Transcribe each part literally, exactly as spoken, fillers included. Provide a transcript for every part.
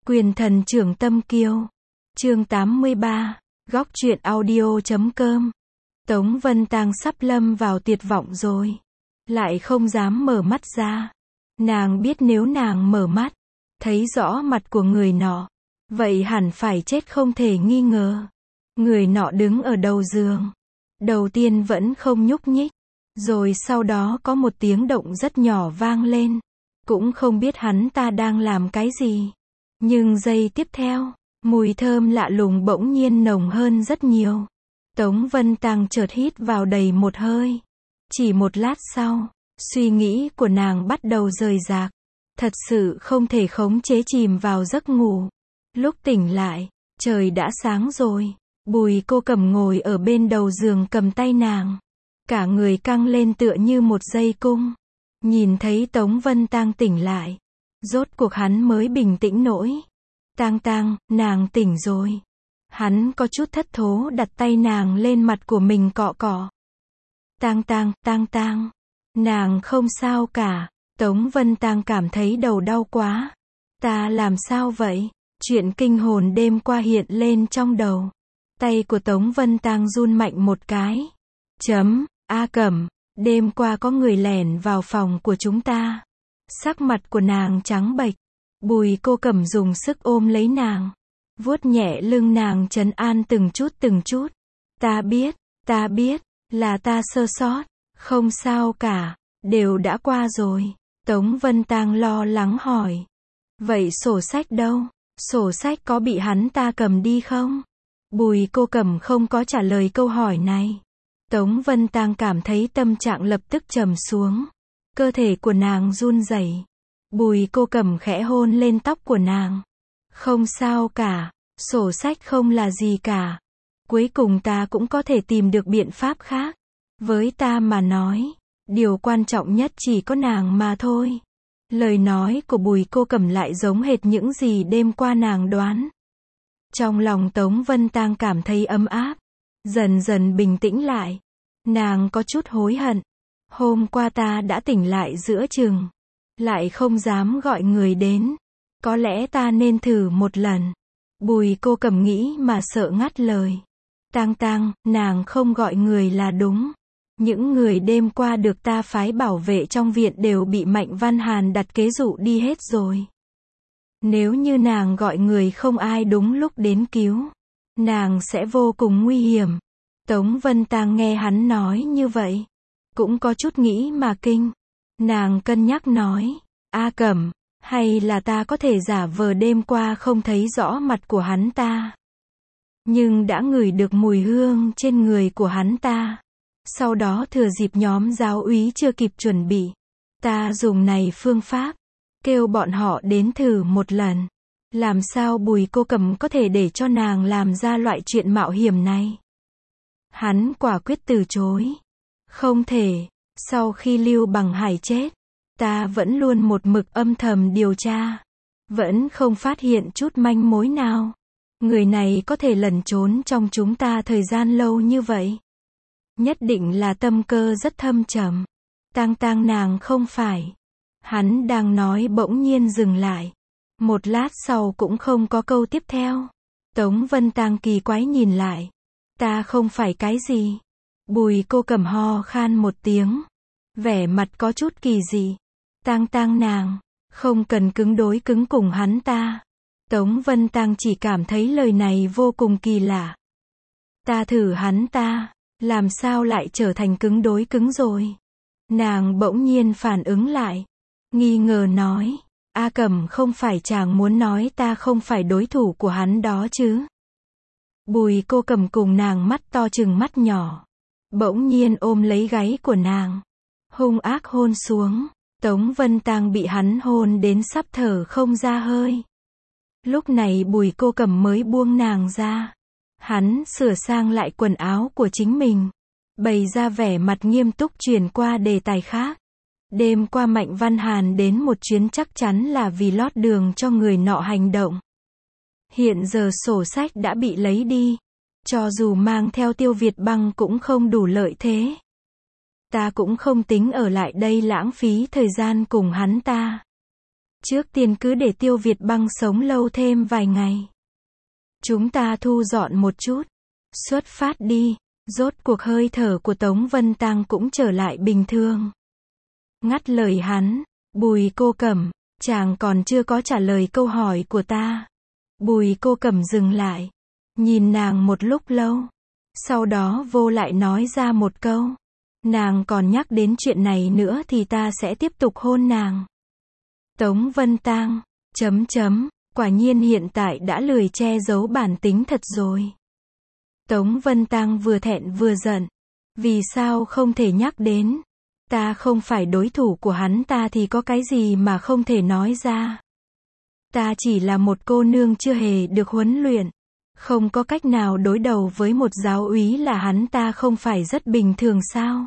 Quyền thần trưởng tâm kiêu. Chương tám mươi ba. Góc truyện audio chấm com. Tống Vân Tang sắp lâm vào tuyệt vọng rồi. Lại không dám mở mắt ra. Nàng biết nếu nàng mở mắt, thấy rõ mặt của người nọ, vậy hẳn phải chết không thể nghi ngờ. Người nọ đứng ở đầu giường. Đầu tiên vẫn không nhúc nhích. Rồi sau đó có một tiếng động rất nhỏ vang lên. Cũng không biết hắn ta đang làm cái gì. Nhưng giây tiếp theo, mùi thơm lạ lùng bỗng nhiên nồng hơn rất nhiều. Tống Vân Tang chợt hít vào đầy một hơi. Chỉ một lát sau, suy nghĩ của nàng bắt đầu rời rạc. Thật sự không thể khống chế chìm vào giấc ngủ. Lúc tỉnh lại, trời đã sáng rồi. Bùi Cô Cẩm ngồi ở bên đầu giường cầm tay nàng. Cả người căng lên tựa như một dây cung. Nhìn thấy Tống Vân Tang tỉnh lại. Rốt cuộc hắn mới bình tĩnh nổi. Tang Tang, nàng tỉnh rồi. Hắn có chút thất thố đặt tay nàng lên mặt của mình cọ cọ. Tang Tang, Tang Tang. Nàng không sao cả. Tống Vân Tang cảm thấy đầu đau quá. Ta làm sao vậy? Chuyện kinh hồn đêm qua hiện lên trong đầu. Tay của Tống Vân Tang run mạnh một cái. Chấm, A Cẩm, đêm qua có người lẻn vào phòng của chúng ta. Sắc mặt của nàng trắng bệch. Bùi Cô Cẩm dùng sức ôm lấy nàng. Vuốt nhẹ lưng nàng trấn an từng chút từng chút. Ta biết, ta biết, là ta sơ sót. Không sao cả, đều đã qua rồi. Tống Vân Tang lo lắng hỏi. Vậy sổ sách đâu? Sổ sách có bị hắn ta cầm đi không? Bùi Cô Cẩm không có trả lời câu hỏi này. Tống Vân Tang cảm thấy tâm trạng lập tức trầm xuống. Cơ thể của nàng run rẩy. Bùi Cô Cẩm khẽ hôn lên tóc của nàng. Không sao cả, sổ sách không là gì cả. Cuối cùng ta cũng có thể tìm được biện pháp khác. Với ta mà nói, điều quan trọng nhất chỉ có nàng mà thôi. Lời nói của Bùi Cô Cẩm lại giống hệt những gì đêm qua nàng đoán. Trong lòng Tống Vân Tang cảm thấy ấm áp. Dần dần bình tĩnh lại. Nàng có chút hối hận. Hôm qua ta đã tỉnh lại giữa chừng. Lại không dám gọi người đến. Có lẽ ta nên thử một lần. Bùi Cô Cẩm nghĩ mà sợ ngắt lời. Tang Tang, nàng không gọi người là đúng. Những người đêm qua được ta phái bảo vệ trong viện đều bị Mạnh Văn Hàn đặt kế dụ đi hết rồi. Nếu như nàng gọi người không ai đúng lúc đến cứu, nàng sẽ vô cùng nguy hiểm. Tống Vân Tang nghe hắn nói như vậy, cũng có chút nghĩ mà kinh. Nàng cân nhắc nói, A Cẩm, hay là ta có thể giả vờ đêm qua không thấy rõ mặt của hắn ta. Nhưng đã ngửi được mùi hương trên người của hắn ta. Sau đó thừa dịp nhóm giáo úy chưa kịp chuẩn bị. Ta dùng này phương pháp, kêu bọn họ đến thử một lần. Làm sao Bùi Cô Cẩm có thể để cho nàng làm ra loại chuyện mạo hiểm này? Hắn quả quyết từ chối. Không thể, sau khi Lưu Bằng Hải chết, ta vẫn luôn một mực âm thầm điều tra. Vẫn không phát hiện chút manh mối nào. Người này có thể lẩn trốn trong chúng ta thời gian lâu như vậy. Nhất định là tâm cơ rất thâm trầm. Tang Tang, nàng không phải. Hắn đang nói bỗng nhiên dừng lại. Một lát sau cũng không có câu tiếp theo. Tống Vân Tang kỳ quái nhìn lại. Ta không phải cái gì? Bùi Cô Cẩm ho khan một tiếng. Vẻ mặt có chút kỳ dị. Tang Tang, nàng không cần cứng đối cứng cùng hắn ta. Tống Vân Tang chỉ cảm thấy lời này vô cùng kỳ lạ. Ta thử hắn ta, làm sao lại trở thành cứng đối cứng rồi? Nàng bỗng nhiên phản ứng lại. Nghi ngờ nói. A Cẩm, không phải chàng muốn nói ta không phải đối thủ của hắn đó chứ? Bùi Cô Cẩm cùng nàng mắt to chừng mắt nhỏ. Bỗng nhiên ôm lấy gáy của nàng. Hung ác hôn xuống. Tống Vân Tang bị hắn hôn đến sắp thở không ra hơi. Lúc này Bùi Cô Cẩm mới buông nàng ra. Hắn sửa sang lại quần áo của chính mình. Bày ra vẻ mặt nghiêm túc chuyển qua đề tài khác. Đêm qua Mạnh Văn Hàn đến một chuyến chắc chắn là vì lót đường cho người nọ hành động. Hiện giờ sổ sách đã bị lấy đi. Cho dù mang theo Tiêu Việt Băng cũng không đủ lợi thế. Ta cũng không tính ở lại đây lãng phí thời gian cùng hắn ta. Trước tiên cứ để Tiêu Việt Băng sống lâu thêm vài ngày. Chúng ta thu dọn một chút. Xuất phát đi. Rốt cuộc hơi thở của Tống Vân Tang cũng trở lại bình thường. Ngắt lời hắn. Bùi Cô Cẩm, chàng còn chưa có trả lời câu hỏi của ta. Bùi Cô Cẩm dừng lại. Nhìn nàng một lúc lâu. Sau đó vô lại nói ra một câu. Nàng còn nhắc đến chuyện này nữa thì ta sẽ tiếp tục hôn nàng. Tống Vân Tang, chấm chấm, quả nhiên hiện tại đã lười che giấu bản tính thật rồi. Tống Vân Tang vừa thẹn vừa giận. Vì sao không thể nhắc đến? Ta không phải đối thủ của hắn, ta thì có cái gì mà không thể nói ra. Ta chỉ là một cô nương chưa hề được huấn luyện. Không có cách nào đối đầu với một giáo úy là hắn, ta không phải rất bình thường sao?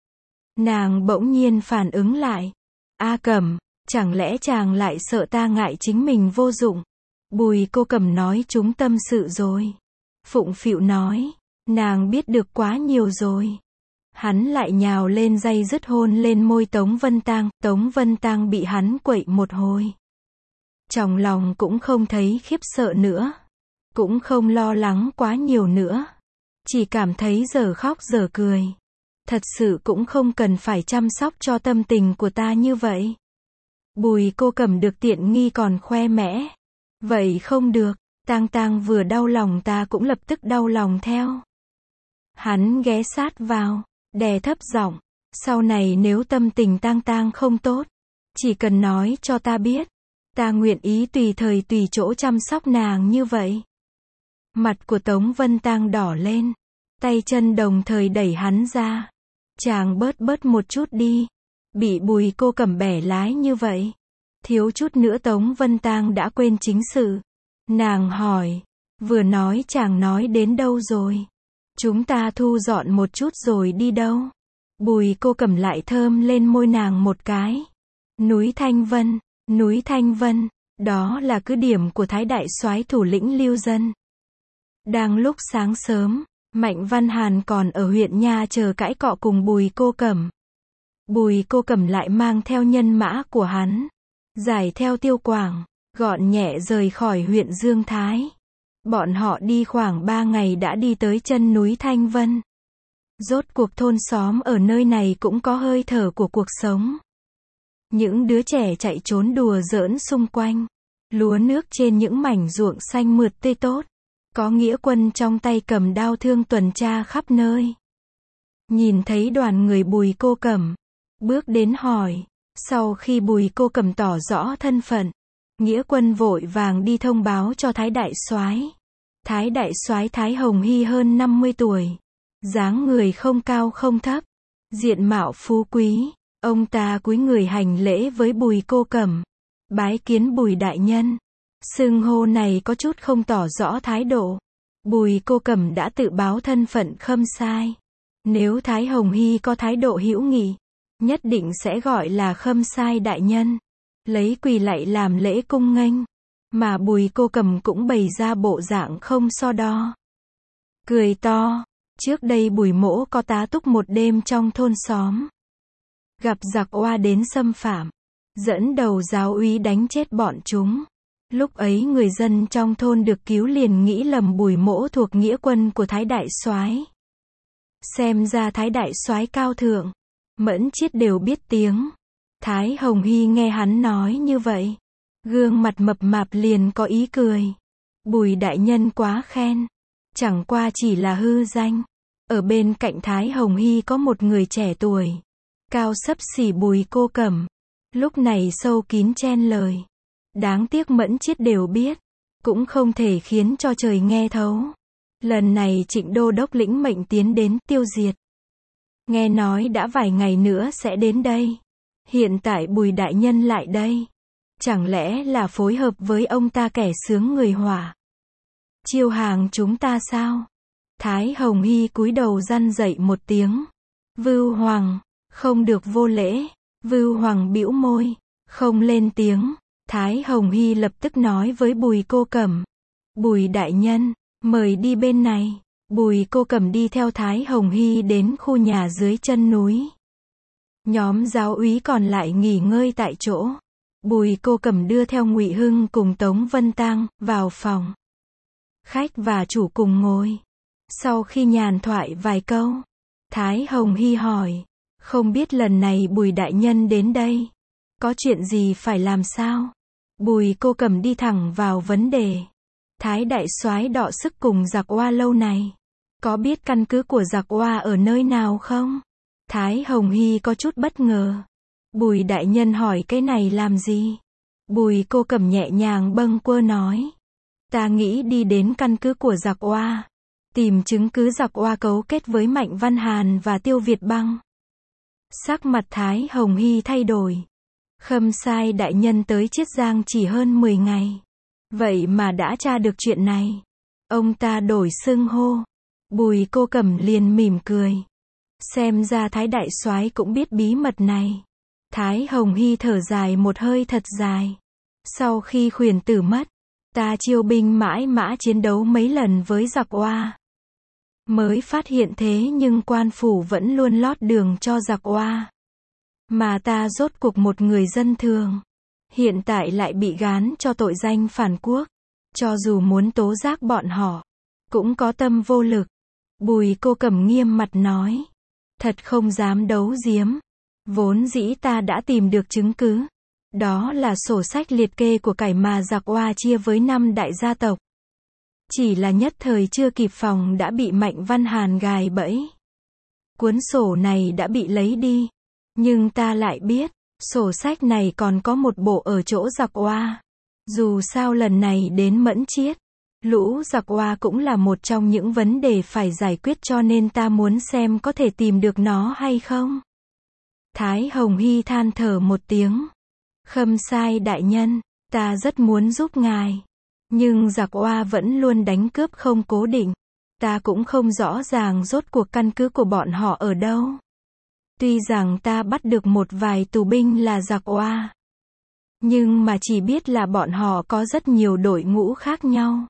Nàng bỗng nhiên phản ứng lại. A Cẩm, chẳng lẽ chàng lại sợ ta ngại chính mình vô dụng? Bùi Cô Cẩm nói chúng tâm sự rồi. Phụng phịu nói, nàng biết được quá nhiều rồi. Hắn lại nhào lên day dứt hôn lên môi Tống Vân Tang. Tống Vân Tang bị hắn quậy một hồi. Trong lòng cũng không thấy khiếp sợ nữa. Cũng không lo lắng quá nhiều nữa. Chỉ cảm thấy giờ khóc giờ cười. Thật sự cũng không cần phải chăm sóc cho tâm tình của ta như vậy. Bùi Cô Cẩm được tiện nghi còn khoe mẽ. Vậy không được. Tang Tang vừa đau lòng ta cũng lập tức đau lòng theo. Hắn ghé sát vào. Đè thấp giọng. Sau này nếu tâm tình Tang Tang không tốt. Chỉ cần nói cho ta biết. Ta nguyện ý tùy thời tùy chỗ chăm sóc nàng như vậy. Mặt của Tống Vân Tang đỏ lên. Tay chân đồng thời đẩy hắn ra. Chàng bớt bớt một chút đi. Bị Bùi Cô Cẩm bẻ lái như vậy. Thiếu chút nữa Tống Vân Tang đã quên chính sự. Nàng hỏi. Vừa nói chàng nói đến đâu rồi? Chúng ta thu dọn một chút rồi đi đâu? Bùi Cô Cẩm lại thơm lên môi nàng một cái. Núi Thanh Vân. Núi Thanh Vân. Đó là cứ điểm của Thái đại soái thủ lĩnh Lưu Dân. Đang lúc sáng sớm, Mạnh Văn Hàn còn ở huyện Nha chờ cãi cọ cùng Bùi Cô Cẩm. Bùi Cô Cẩm lại mang theo nhân mã của hắn. Giải theo Tiêu Quảng, gọn nhẹ rời khỏi huyện Dương Thái. Bọn họ đi khoảng ba ngày đã đi tới chân núi Thanh Vân. Rốt cuộc thôn xóm ở nơi này cũng có hơi thở của cuộc sống. Những đứa trẻ chạy trốn đùa giỡn xung quanh. Lúa nước trên những mảnh ruộng xanh mượt tươi tốt. Có nghĩa quân trong tay cầm đao thương tuần tra khắp nơi. Nhìn thấy đoàn người Bùi Cô Cẩm, bước đến hỏi. Sau khi Bùi Cô Cẩm tỏ rõ thân phận, nghĩa quân vội vàng đi thông báo cho Thái đại soái. Thái đại soái Thái Hồng Hy hơn năm mươi tuổi, dáng người không cao không thấp, diện mạo phú quý. Ông ta cúi người hành lễ với Bùi Cô Cẩm, bái kiến Bùi đại nhân. Xưng hô này có chút không tỏ rõ thái độ. Bùi Cô Cẩm đã tự báo thân phận khâm sai. Nếu Thái Hồng Hy có thái độ hữu nghị, nhất định sẽ gọi là khâm sai đại nhân. Lấy quỳ lạy làm lễ cung nghênh. Mà Bùi Cô Cẩm cũng bày ra bộ dạng không so đo. Cười to. Trước đây Bùi mỗ có tá túc một đêm trong thôn xóm. Gặp giặc oa đến xâm phạm. Dẫn đầu giáo úy đánh chết bọn chúng. Lúc ấy người dân trong thôn được cứu liền nghĩ lầm Bùi mỗ thuộc nghĩa quân của Thái đại soái. Xem ra Thái đại soái cao thượng. Mẫn Chiết đều biết tiếng. Thái Hồng Hy nghe hắn nói như vậy. Gương mặt mập mạp liền có ý cười. Bùi đại nhân quá khen. Chẳng qua chỉ là hư danh. Ở bên cạnh Thái Hồng Hy có một người trẻ tuổi. Cao xấp xỉ Bùi Cô Cẩm. Lúc này sâu kín chen lời. Đáng tiếc Mẫn Chiết đều biết. Cũng không thể khiến cho trời nghe thấu. Lần này Trịnh Đô Đốc lĩnh mệnh tiến đến tiêu diệt. Nghe nói đã vài ngày nữa sẽ đến đây. Hiện tại Bùi đại nhân lại đây. Chẳng lẽ là phối hợp với ông ta kẻ sướng người hỏa? Chiêu hàng chúng ta sao? Thái Hồng Hy cúi đầu răn dậy một tiếng. Vưu Hoàng, không được vô lễ. Vưu Hoàng bĩu môi, không lên tiếng. Thái Hồng Hy lập tức nói với Bùi Cô Cẩm. Bùi đại nhân, mời đi bên này. Bùi Cô Cẩm đi theo Thái Hồng Hy đến khu nhà dưới chân núi. Nhóm giáo úy còn lại nghỉ ngơi tại chỗ. Bùi Cô Cẩm đưa theo Ngụy Hưng cùng Tống Vân Tang vào phòng. Khách và chủ cùng ngồi. Sau khi nhàn thoại vài câu, Thái Hồng Hy hỏi, không biết lần này Bùi đại nhân đến đây, có chuyện gì phải làm sao? Bùi Cô Cẩm đi thẳng vào vấn đề. Thái đại soái đọ sức cùng giặc Oa lâu này, có biết căn cứ của giặc Oa ở nơi nào không? Thái Hồng Hy có chút bất ngờ. Bùi đại nhân hỏi cái này làm gì? Bùi Cô Cẩm nhẹ nhàng bâng quơ nói, ta nghĩ đi đến căn cứ của giặc Oa, tìm chứng cứ giặc Oa cấu kết với Mạnh Văn Hàn và Tiêu Việt Băng. Sắc mặt Thái Hồng Hy thay đổi. Khâm sai đại nhân tới Chiết Giang chỉ hơn mười ngày, vậy mà đã tra được chuyện này. Ông ta đổi xưng hô. Bùi Cô Cẩm liền mỉm cười. Xem ra Thái đại soái cũng biết bí mật này. Thái Hồng Hy thở dài một hơi thật dài. Sau khi Khuyển Tử mất, ta chiêu binh mãi mã chiến đấu mấy lần với giặc Oa, mới phát hiện thế nhưng quan phủ vẫn luôn lót đường cho giặc Oa. Mà ta rốt cuộc một người dân thường, hiện tại lại bị gán cho tội danh phản quốc. Cho dù muốn tố giác bọn họ, cũng có tâm vô lực. Bùi Cô Cẩm nghiêm mặt nói, thật không dám đấu giếm. Vốn dĩ ta đã tìm được chứng cứ. Đó là sổ sách liệt kê của cải mà giặc Oa chia với năm đại gia tộc. Chỉ là nhất thời chưa kịp phòng đã bị Mạnh Văn Hàn gài bẫy. Cuốn sổ này đã bị lấy đi. Nhưng ta lại biết, sổ sách này còn có một bộ ở chỗ giặc Oa. Dù sao lần này đến Mẫn Chiết, lũ giặc Oa cũng là một trong những vấn đề phải giải quyết, cho nên ta muốn xem có thể tìm được nó hay không. Thái Hồng Hy than thở một tiếng. Khâm sai đại nhân, ta rất muốn giúp ngài. Nhưng giặc Oa vẫn luôn đánh cướp không cố định. Ta cũng không rõ ràng rốt cuộc căn cứ của bọn họ ở đâu. Tuy rằng ta bắt được một vài tù binh là giặc Oa, nhưng mà chỉ biết là bọn họ có rất nhiều đội ngũ khác nhau.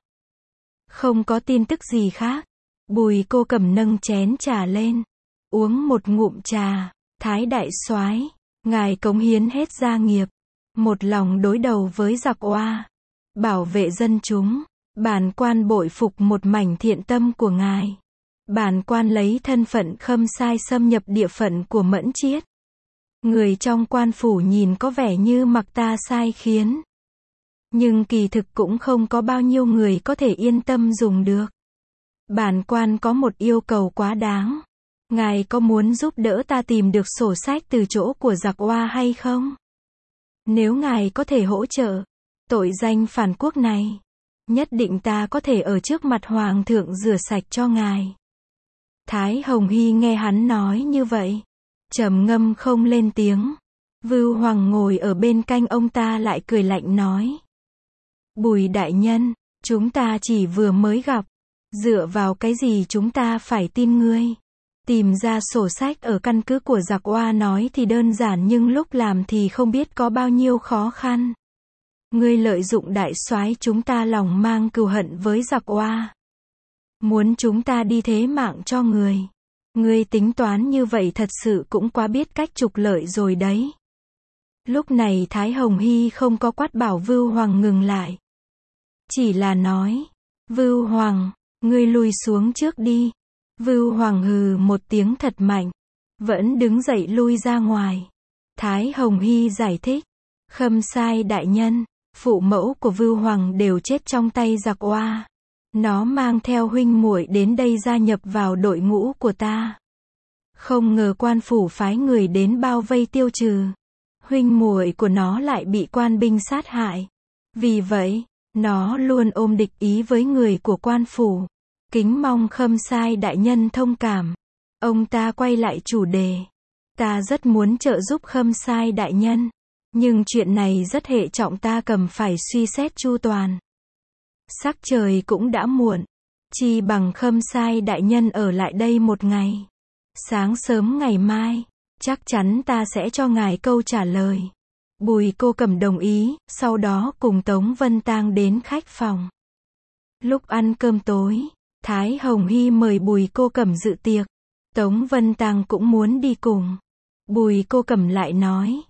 Không có tin tức gì khác. Bùi Cô Cẩm nâng chén trà lên, uống một ngụm trà. Thái đại soái, ngài cống hiến hết gia nghiệp, một lòng đối đầu với giặc Oa, bảo vệ dân chúng. Bản quan bội phục một mảnh thiện tâm của ngài. Bản quan lấy thân phận khâm sai xâm nhập địa phận của Mẫn Chiết. Người trong quan phủ nhìn có vẻ như mặc ta sai khiến, nhưng kỳ thực cũng không có bao nhiêu người có thể yên tâm dùng được. Bản quan có một yêu cầu quá đáng. Ngài có muốn giúp đỡ ta tìm được sổ sách từ chỗ của giặc Oa hay không? Nếu ngài có thể hỗ trợ tội danh phản quốc này, nhất định ta có thể ở trước mặt hoàng thượng rửa sạch cho ngài. Thái Hồng Hy nghe hắn nói như vậy, trầm ngâm không lên tiếng. Vưu Hoàng ngồi ở bên cạnh ông ta lại cười lạnh nói, Bùi đại nhân, chúng ta chỉ vừa mới gặp, dựa vào cái gì chúng ta phải tin ngươi? Tìm ra sổ sách ở căn cứ của giặc Oa nói thì đơn giản, nhưng lúc làm thì không biết có bao nhiêu khó khăn. Ngươi lợi dụng đại soái chúng ta lòng mang cừu hận với giặc Oa, muốn chúng ta đi thế mạng cho người. Ngươi tính toán như vậy thật sự cũng quá biết cách trục lợi rồi đấy. Lúc này Thái Hồng Hy không có quát bảo Vưu Hoàng ngừng lại, chỉ là nói, Vưu Hoàng, ngươi lùi xuống trước đi. Vưu Hoàng hừ một tiếng thật mạnh, vẫn đứng dậy lui ra ngoài. Thái Hồng Hy giải thích, khâm sai đại nhân, phụ mẫu của Vưu Hoàng đều chết trong tay giặc Oa. Nó mang theo huynh muội đến đây gia nhập vào đội ngũ của ta. Không ngờ quan phủ phái người đến bao vây tiêu trừ. Huynh muội của nó lại bị quan binh sát hại. Vì vậy, nó luôn ôm địch ý với người của quan phủ. Kính mong khâm sai đại nhân thông cảm. Ông ta quay lại chủ đề. Ta rất muốn trợ giúp khâm sai đại nhân, nhưng chuyện này rất hệ trọng, ta cần phải suy xét chu toàn. Sắc trời cũng đã muộn, chi bằng khâm sai đại nhân ở lại đây một ngày. Sáng sớm ngày mai, chắc chắn ta sẽ cho ngài câu trả lời. Bùi Cô Cẩm đồng ý, sau đó cùng Tống Vân Tang đến khách phòng. Lúc ăn cơm tối, Thái Hồng Hy mời Bùi Cô Cẩm dự tiệc. Tống Vân Tang cũng muốn đi cùng. Bùi Cô Cẩm lại nói,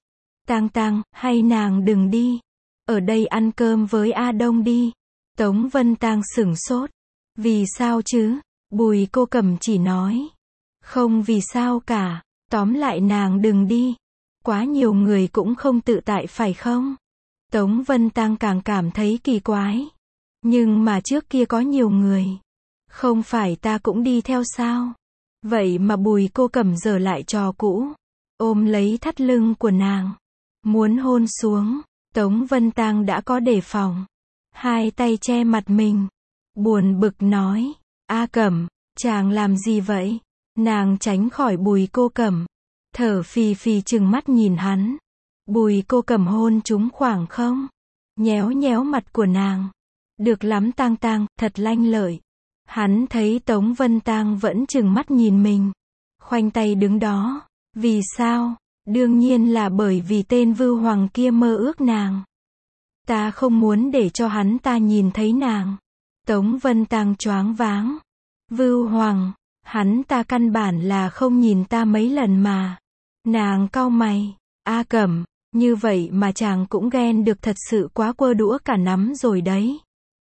Tang Tang, hay nàng đừng đi. Ở đây ăn cơm với A Đông đi. Tống Vân Tang sửng sốt. Vì sao chứ? Bùi Cô Cẩm chỉ nói. Không vì sao cả. Tóm lại nàng đừng đi. Quá nhiều người cũng không tự tại phải không? Tống Vân Tang càng cảm thấy kỳ quái. Nhưng mà trước kia có nhiều người. Không phải ta cũng đi theo sao? Vậy mà Bùi Cô Cẩm giở lại trò cũ. Ôm lấy thắt lưng của nàng. Muốn hôn xuống. Tống Vân Tang đã có đề phòng. Hai tay che mặt mình. Buồn bực nói. A Cẩm, chàng làm gì vậy? Nàng tránh khỏi Bùi Cô Cẩm. Thở phì phì trừng mắt nhìn hắn. Bùi Cô Cẩm hôn trúng khoảng không? Nhéo nhéo mặt của nàng. Được lắm Tang Tang, thật lanh lợi. Hắn thấy Tống Vân Tang vẫn trừng mắt nhìn mình. Khoanh tay đứng đó. Vì sao? Đương nhiên là bởi vì tên Vưu Hoàng kia mơ ước nàng. Ta không muốn để cho hắn ta nhìn thấy nàng. Tống Vân Tang choáng váng. Vưu Hoàng, hắn ta căn bản là không nhìn ta mấy lần mà. Nàng cau mày. A Cẩm, như vậy mà chàng cũng ghen được, thật sự quá quơ đũa cả nắm rồi đấy.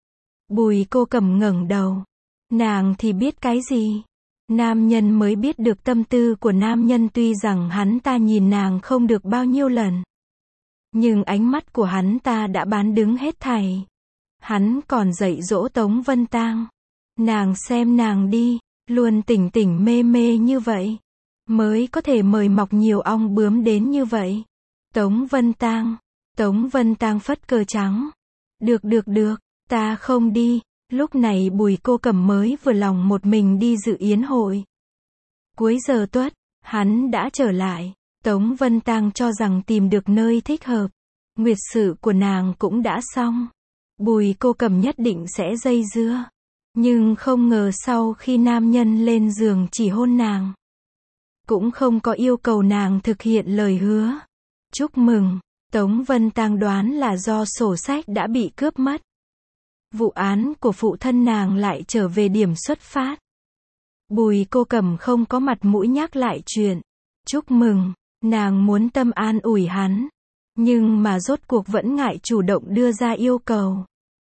Bùi Cô Cẩm ngẩng đầu. Nàng thì biết cái gì? Nam nhân mới biết được tâm tư của nam nhân, tuy rằng hắn ta nhìn nàng không được bao nhiêu lần. Nhưng ánh mắt của hắn ta đã bán đứng hết thảy. Hắn còn dạy dỗ Tống Vân Tang. Nàng xem nàng đi, luôn tỉnh tỉnh mê mê như vậy. Mới có thể mời mọc nhiều ong bướm đến như vậy. Tống Vân Tang. Tống Vân Tang phất cờ trắng. Được được được, ta không đi. Lúc này Bùi Cô Cẩm mới vừa lòng một mình đi dự yến hội. Cuối giờ tuất, hắn đã trở lại. Tống Vân Tang cho rằng tìm được nơi thích hợp. Nguyệt sự của nàng cũng đã xong. Bùi Cô Cẩm nhất định sẽ dây dưa. Nhưng không ngờ sau khi nam nhân lên giường chỉ hôn nàng. Cũng không có yêu cầu nàng thực hiện lời hứa. Chúc mừng. Tống Vân Tang đoán là do sổ sách đã bị cướp mất. Vụ án của phụ thân nàng lại trở về điểm xuất phát. Bùi Cô Cẩm không có mặt mũi nhắc lại chuyện. Chúc mừng. Nàng muốn tâm an ủi hắn. Nhưng mà rốt cuộc vẫn ngại chủ động đưa ra yêu cầu.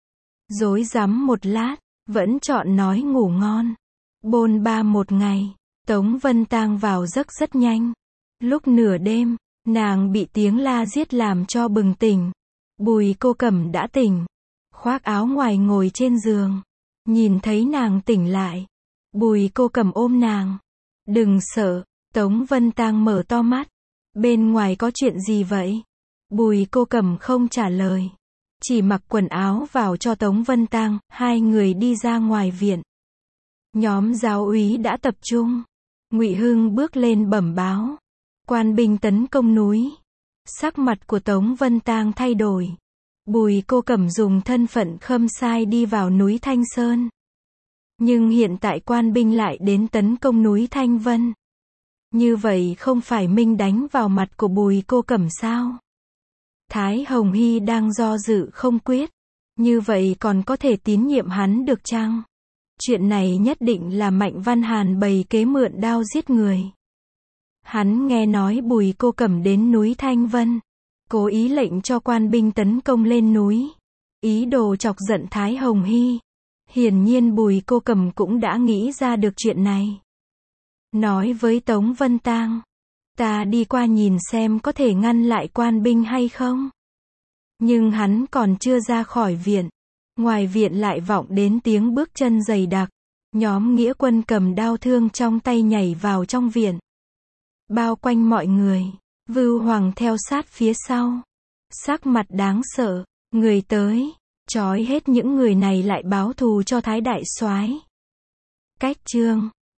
Rối rắm một lát, vẫn chọn nói ngủ ngon. Bôn ba một ngày, Tống Vân Tang vào giấc rất nhanh. Lúc nửa đêm, nàng bị tiếng la giết làm cho bừng tỉnh. Bùi Cô Cẩm đã tỉnh. Khoác áo ngoài ngồi trên giường. Nhìn thấy nàng tỉnh lại. Bùi Cô Cẩm ôm nàng. Đừng sợ. Tống Vân Tang mở to mắt. Bên ngoài có chuyện gì vậy? Bùi Cô Cẩm không trả lời. Chỉ mặc quần áo vào cho Tống Vân Tang. Hai người đi ra ngoài viện. Nhóm giáo úy đã tập trung. Ngụy Hưng bước lên bẩm báo. Quan binh tấn công núi. Sắc mặt của Tống Vân Tang thay đổi. Bùi Cô Cẩm dùng thân phận khâm sai đi vào núi Thanh Sơn. Nhưng hiện tại quan binh lại đến tấn công núi Thanh Vân. Như vậy không phải minh đánh vào mặt của Bùi Cô Cẩm sao? Thái Hồng Hy đang do dự không quyết. Như vậy còn có thể tín nhiệm hắn được chăng? Chuyện này nhất định là Mạnh Văn Hàn bày kế mượn đao giết người. Hắn nghe nói Bùi Cô Cẩm đến núi Thanh Vân. Cố ý lệnh cho quan binh tấn công lên núi. Ý đồ chọc giận Thái Hồng Hy. Hiển nhiên Bùi Cô Cẩm cũng đã nghĩ ra được chuyện này. Nói với Tống Vân Tang. Ta đi qua nhìn xem có thể ngăn lại quan binh hay không. Nhưng hắn còn chưa ra khỏi viện. Ngoài viện lại vọng đến tiếng bước chân dày đặc. Nhóm nghĩa quân cầm đao thương trong tay nhảy vào trong viện. Bao quanh mọi người. Vưu Hoàng theo sát phía sau. Sắc mặt đáng sợ. Người tới. Trói hết những người này lại báo thù cho Thái Đại Soái. Cách chương